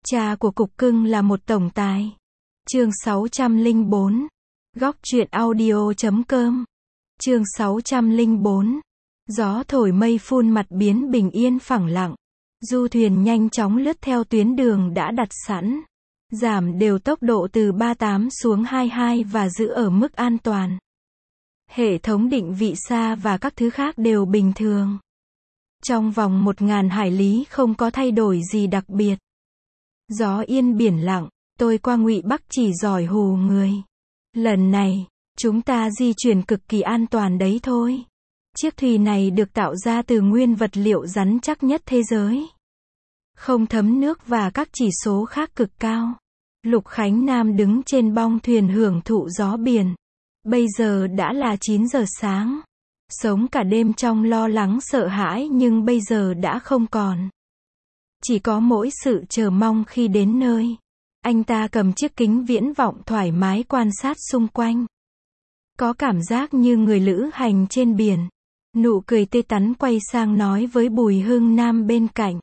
Cha của cục cưng là một tổng tài. Chương 604. Góc truyện audio.com. Chương 604. Gió thổi mây phun, mặt biến bình yên phẳng lặng. Du thuyền nhanh chóng lướt theo tuyến đường đã đặt sẵn. Giảm đều tốc độ từ 38 xuống 22 và giữ ở mức an toàn. Hệ thống định vị xa và các thứ khác đều bình thường. Trong vòng 1000 hải lý không có thay đổi gì đặc biệt. Gió yên biển lặng, tôi qua Ngụy Bắc chỉ giỏi hù người. Lần này, chúng ta di chuyển cực kỳ an toàn đấy thôi. Chiếc thuyền này được tạo ra từ nguyên vật liệu rắn chắc nhất thế giới. Không thấm nước và các chỉ số khác cực cao. Lục Khánh Nam đứng trên bong thuyền hưởng thụ gió biển. Bây giờ đã là 9 giờ sáng. Sống cả đêm trong lo lắng sợ hãi nhưng bây giờ đã không còn. Chỉ có mỗi sự chờ mong khi đến nơi. Anh ta cầm chiếc kính viễn vọng thoải mái quan sát xung quanh. Có cảm giác như người lữ hành trên biển. Nụ cười tươi tắn quay sang nói với Bùi Hưng Nam bên cạnh.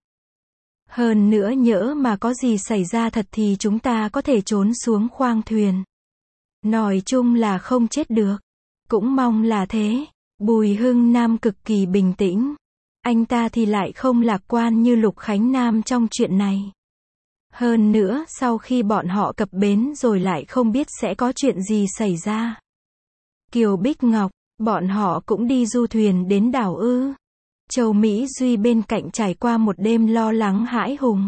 Hơn nữa nhỡ mà có gì xảy ra thật thì chúng ta có thể trốn xuống khoang thuyền. Nói chung là không chết được. Cũng mong là thế. Bùi Hưng Nam cực kỳ bình tĩnh. Anh ta thì lại không lạc quan như Lục Khánh Nam trong chuyện này. Hơn nữa, sau khi bọn họ cập bến rồi lại không biết sẽ có chuyện gì xảy ra. Kiều Bích Ngọc, bọn họ cũng đi du thuyền đến đảo ư? Châu Mỹ Duy bên cạnh trải qua một đêm lo lắng hãi hùng.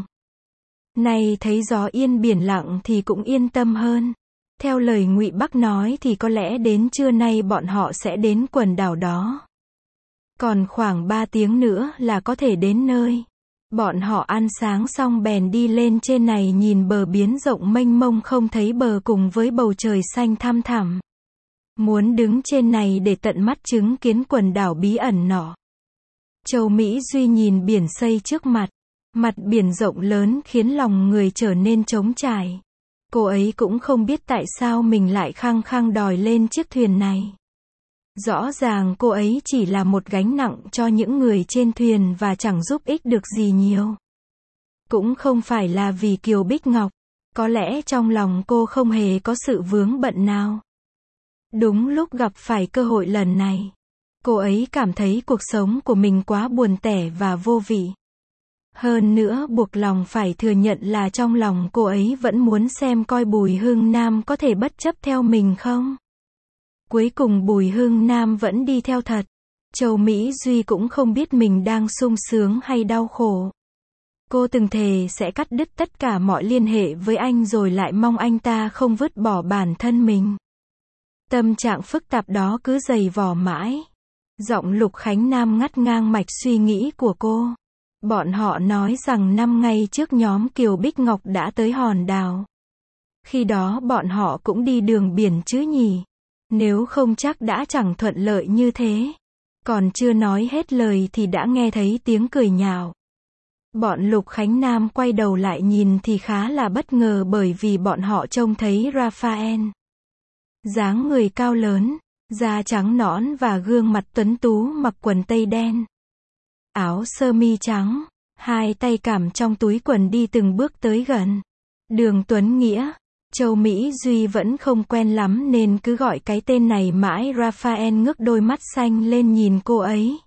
Nay thấy gió yên biển lặng thì cũng yên tâm hơn. Theo lời Ngụy Bắc nói thì có lẽ đến trưa nay bọn họ sẽ đến quần đảo đó. Còn khoảng 3 tiếng nữa là có thể đến nơi. Bọn họ ăn sáng xong bèn đi lên trên này nhìn bờ biển rộng mênh mông không thấy bờ cùng với bầu trời xanh thăm thẳm. Muốn đứng trên này để tận mắt chứng kiến quần đảo bí ẩn nọ. Châu Mỹ Duy nhìn biển xây trước mặt. Mặt biển rộng lớn khiến lòng người trở nên trống trải. Cô ấy cũng không biết tại sao mình lại khăng khăng đòi lên chiếc thuyền này. Rõ ràng cô ấy chỉ là một gánh nặng cho những người trên thuyền và chẳng giúp ích được gì nhiều. Cũng không phải là vì Kiều Bích Ngọc. Có lẽ trong lòng cô không hề có sự vướng bận nào. Đúng lúc gặp phải cơ hội lần này, cô ấy cảm thấy cuộc sống của mình quá buồn tẻ và vô vị. Hơn nữa buộc lòng phải thừa nhận là trong lòng cô ấy vẫn muốn xem coi Bùi Hưng Nam có thể bất chấp theo mình không. Cuối cùng Bùi Hưng Nam vẫn đi theo thật. Châu Mỹ Duy cũng không biết mình đang sung sướng hay đau khổ. Cô từng thề sẽ cắt đứt tất cả mọi liên hệ với anh rồi lại mong anh ta không vứt bỏ bản thân mình. Tâm trạng phức tạp đó cứ dày vò mãi. Giọng Lục Khánh Nam ngắt ngang mạch suy nghĩ của cô. Bọn họ nói rằng 5 ngày trước nhóm Kiều Bích Ngọc đã tới hòn đảo. Khi đó bọn họ cũng đi đường biển chứ nhỉ? Nếu không chắc đã chẳng thuận lợi như thế. Còn chưa nói hết lời thì đã nghe thấy tiếng cười nhạo. Bọn Lục Khánh Nam quay đầu lại nhìn thì khá là bất ngờ bởi vì bọn họ trông thấy Raphael. Dáng người cao lớn, da trắng nõn và gương mặt tuấn tú, mặc quần tây đen. Áo sơ mi trắng, hai tay cảm trong túi quần đi từng bước tới gần. Đường Tuấn Nghĩa. Châu Mỹ Duy vẫn không quen lắm nên cứ gọi cái tên này mãi. Raphael ngước đôi mắt xanh lên nhìn cô ấy.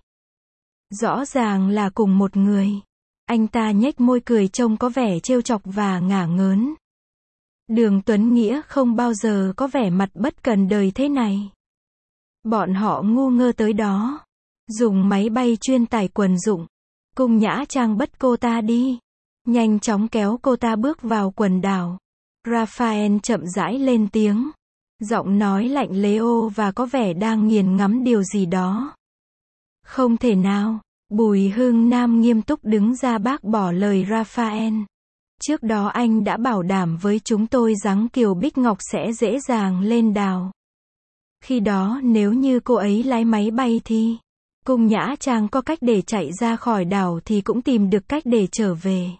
Rõ ràng là cùng một người. Anh ta nhếch môi cười trông có vẻ trêu chọc và ngả ngớn. Đường Tuấn Nghĩa không bao giờ có vẻ mặt bất cần đời thế này. Bọn họ ngu ngơ tới đó. Dùng máy bay chuyên tải quần dụng. Cung Nhã Trang bắt cô ta đi. Nhanh chóng kéo cô ta bước vào quần đảo. Raphael chậm rãi lên tiếng. Giọng nói lạnh lẽo và có vẻ đang nghiền ngẫm điều gì đó. Không thể nào. Bùi Hưng Nam nghiêm túc đứng ra bác bỏ lời Raphael. Trước đó anh đã bảo đảm với chúng tôi rằng Kiều Bích Ngọc sẽ dễ dàng lên đảo. Khi đó nếu như cô ấy lái máy bay thì Cung Nhã Trang có cách để chạy ra khỏi đảo thì cũng tìm được cách để trở về.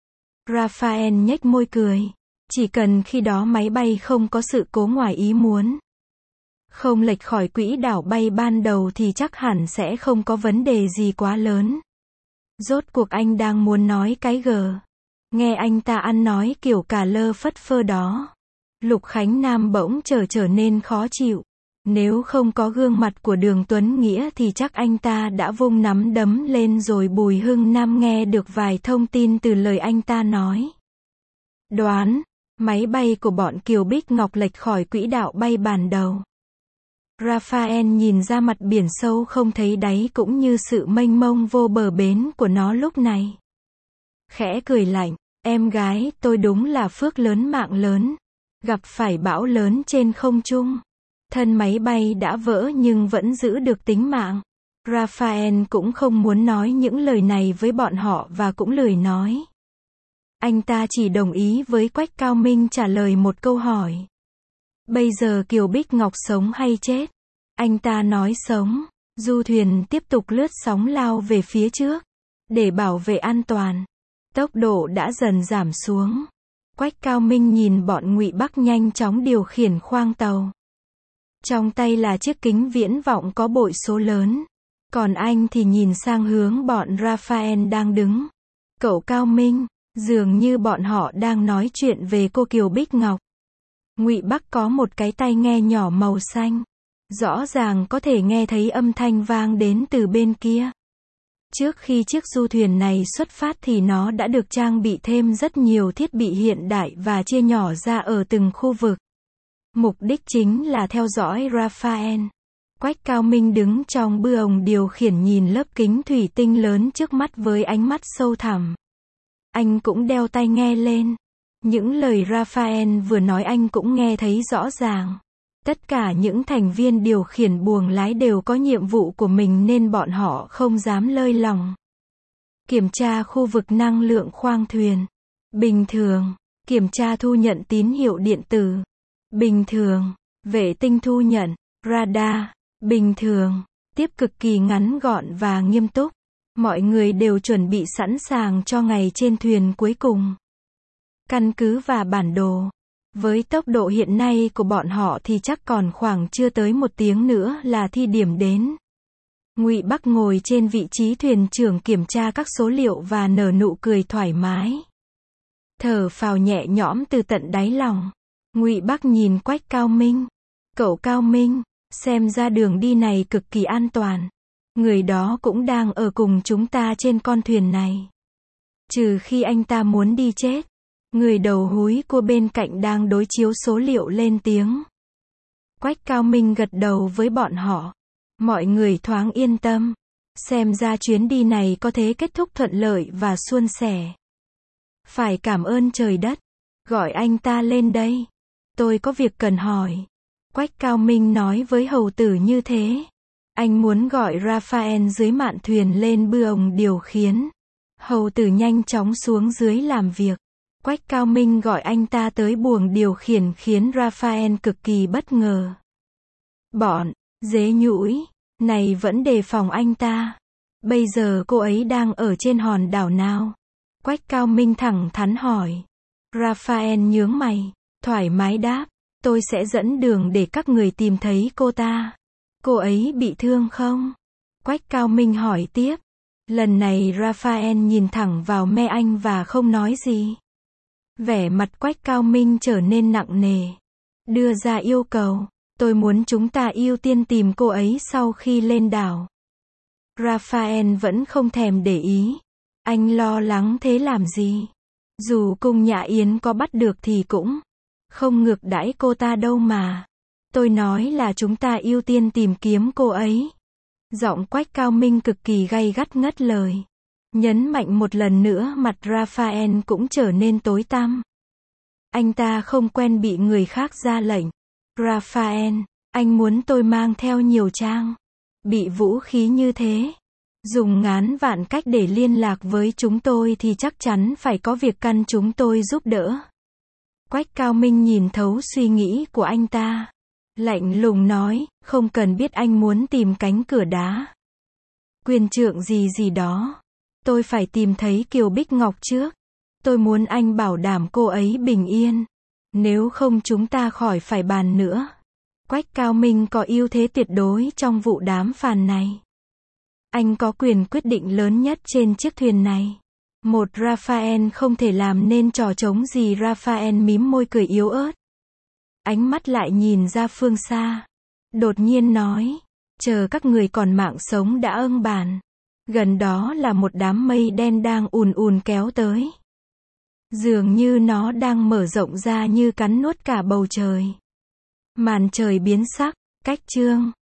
Raphael nhếch môi cười. Chỉ cần khi đó máy bay không có sự cố ngoài ý muốn. Không lệch khỏi quỹ đảo bay ban đầu thì chắc hẳn sẽ không có vấn đề gì quá lớn. Rốt cuộc anh đang muốn nói cái g. Nghe anh ta ăn nói kiểu cà lơ phất phơ đó, Lục Khánh Nam bỗng trở nên khó chịu. Nếu không có gương mặt của Đường Tuấn Nghĩa thì chắc anh ta đã vung nắm đấm lên rồi. Bùi Hưng Nam nghe được vài thông tin từ lời anh ta nói. Đoán, máy bay của bọn Kiều Bích Ngọc lệch khỏi quỹ đạo bay ban đầu. Raphael nhìn ra mặt biển sâu không thấy đáy cũng như sự mênh mông vô bờ bến của nó lúc này. Khẽ cười lạnh, em gái, tôi đúng là phước lớn mạng lớn. Gặp phải bão lớn trên không trung. Thân máy bay đã vỡ nhưng vẫn giữ được tính mạng. Raphael cũng không muốn nói những lời này với bọn họ và cũng lười nói. Anh ta chỉ đồng ý với Quách Cao Minh trả lời một câu hỏi. Bây giờ Kiều Bích Ngọc sống hay chết? Anh ta nói sống. Du thuyền tiếp tục lướt sóng lao về phía trước. Để bảo vệ an toàn. Tốc độ đã dần giảm xuống. Quách Cao Minh nhìn bọn Ngụy Bắc nhanh chóng điều khiển khoang tàu. Trong tay là chiếc kính viễn vọng có bội số lớn. Còn anh thì nhìn sang hướng bọn Raphael đang đứng. Cậu Cao Minh, dường như bọn họ đang nói chuyện về cô Kiều Bích Ngọc. Ngụy Bắc có một cái tai nghe nhỏ màu xanh. Rõ ràng có thể nghe thấy âm thanh vang đến từ bên kia. Trước khi chiếc du thuyền này xuất phát thì nó đã được trang bị thêm rất nhiều thiết bị hiện đại và chia nhỏ ra ở từng khu vực. Mục đích chính là theo dõi Raphael. Quách Cao Minh đứng trong bư ồng điều khiển nhìn lớp kính thủy tinh lớn trước mắt với ánh mắt sâu thẳm. Anh cũng đeo tai nghe lên. Những lời Raphael vừa nói anh cũng nghe thấy rõ ràng. Tất cả những thành viên điều khiển buồng lái đều có nhiệm vụ của mình nên bọn họ không dám lơi lỏng. Kiểm tra khu vực năng lượng khoang thuyền. Bình thường. Kiểm tra thu nhận tín hiệu điện tử. Bình thường. Vệ tinh thu nhận. Radar. Bình thường. Tiếp cực kỳ ngắn gọn và nghiêm túc. Mọi người đều chuẩn bị sẵn sàng cho ngày trên thuyền cuối cùng. Căn cứ và bản đồ. Với tốc độ hiện nay của bọn họ thì chắc còn khoảng chưa tới 1 tiếng nữa là thi điểm đến. Ngụy Bắc ngồi trên vị trí thuyền trưởng kiểm tra các số liệu và nở nụ cười thoải mái. Thở phào nhẹ nhõm từ tận đáy lòng. Ngụy Bắc nhìn Quách Cao Minh. Cậu Cao Minh, xem ra đường đi này cực kỳ an toàn. Người đó cũng đang ở cùng chúng ta trên con thuyền này. Trừ khi anh ta muốn đi chết. Người đầu húi của bên cạnh đang đối chiếu số liệu lên tiếng. Quách Cao Minh gật đầu với bọn họ. Mọi người thoáng yên tâm. Xem ra chuyến đi này có thể kết thúc thuận lợi và suôn sẻ. Phải cảm ơn trời đất. Gọi anh ta lên đây. Tôi có việc cần hỏi. Quách Cao Minh nói với hầu tử như thế. Anh muốn gọi Raphael dưới mạn thuyền lên bư ồng điều khiển. Hầu tử nhanh chóng xuống dưới làm việc. Quách Cao Minh gọi anh ta tới buồng điều khiển khiến Raphael cực kỳ bất ngờ. Bọn dế nhũi này vẫn đề phòng anh ta. Bây giờ cô ấy đang ở trên hòn đảo nào? Quách Cao Minh thẳng thắn hỏi. Raphael nhướng mày, thoải mái đáp. Tôi sẽ dẫn đường để các người tìm thấy cô ta. Cô ấy bị thương không? Quách Cao Minh hỏi tiếp. Lần này Raphael nhìn thẳng vào me anh và không nói gì. Vẻ mặt Quách Cao Minh trở nên nặng nề. Đưa ra yêu cầu. Tôi muốn chúng ta ưu tiên tìm cô ấy sau khi lên đảo. Raphael vẫn không thèm để ý. Anh lo lắng thế làm gì? Dù Cung Nhã Yến có bắt được thì cũng không ngược đãi cô ta đâu mà. Tôi nói là chúng ta ưu tiên tìm kiếm cô ấy. Giọng Quách Cao Minh cực kỳ gay gắt ngắt lời. Nhấn mạnh một lần nữa mặt Raphael cũng trở nên tối tăm. Anh ta không quen bị người khác ra lệnh. Raphael, anh muốn tôi mang theo nhiều trang bị vũ khí như thế. Dùng ngàn vạn cách để liên lạc với chúng tôi thì chắc chắn phải có việc căn chúng tôi giúp đỡ. Quách Cao Minh nhìn thấu suy nghĩ của anh ta. Lạnh lùng nói, không cần biết anh muốn tìm cánh cửa đá. Quyền trượng gì đó. Tôi phải tìm thấy Kiều Bích Ngọc trước. Tôi muốn anh bảo đảm cô ấy bình yên. Nếu không chúng ta khỏi phải bàn nữa. Quách Cao Minh có ưu thế tuyệt đối trong vụ đàm phán này. Anh có quyền quyết định lớn nhất trên chiếc thuyền này. Một Raphael không thể làm nên trò trống gì. Raphael mím môi cười yếu ớt. Ánh mắt lại nhìn ra phương xa. Đột nhiên nói. Chờ các người còn mạng sống đã ưng bàn. Gần đó là một đám mây đen đang ùn ùn kéo tới. Dường như nó đang mở rộng ra như cắn nuốt cả bầu trời. Màn trời biến sắc. Cách chương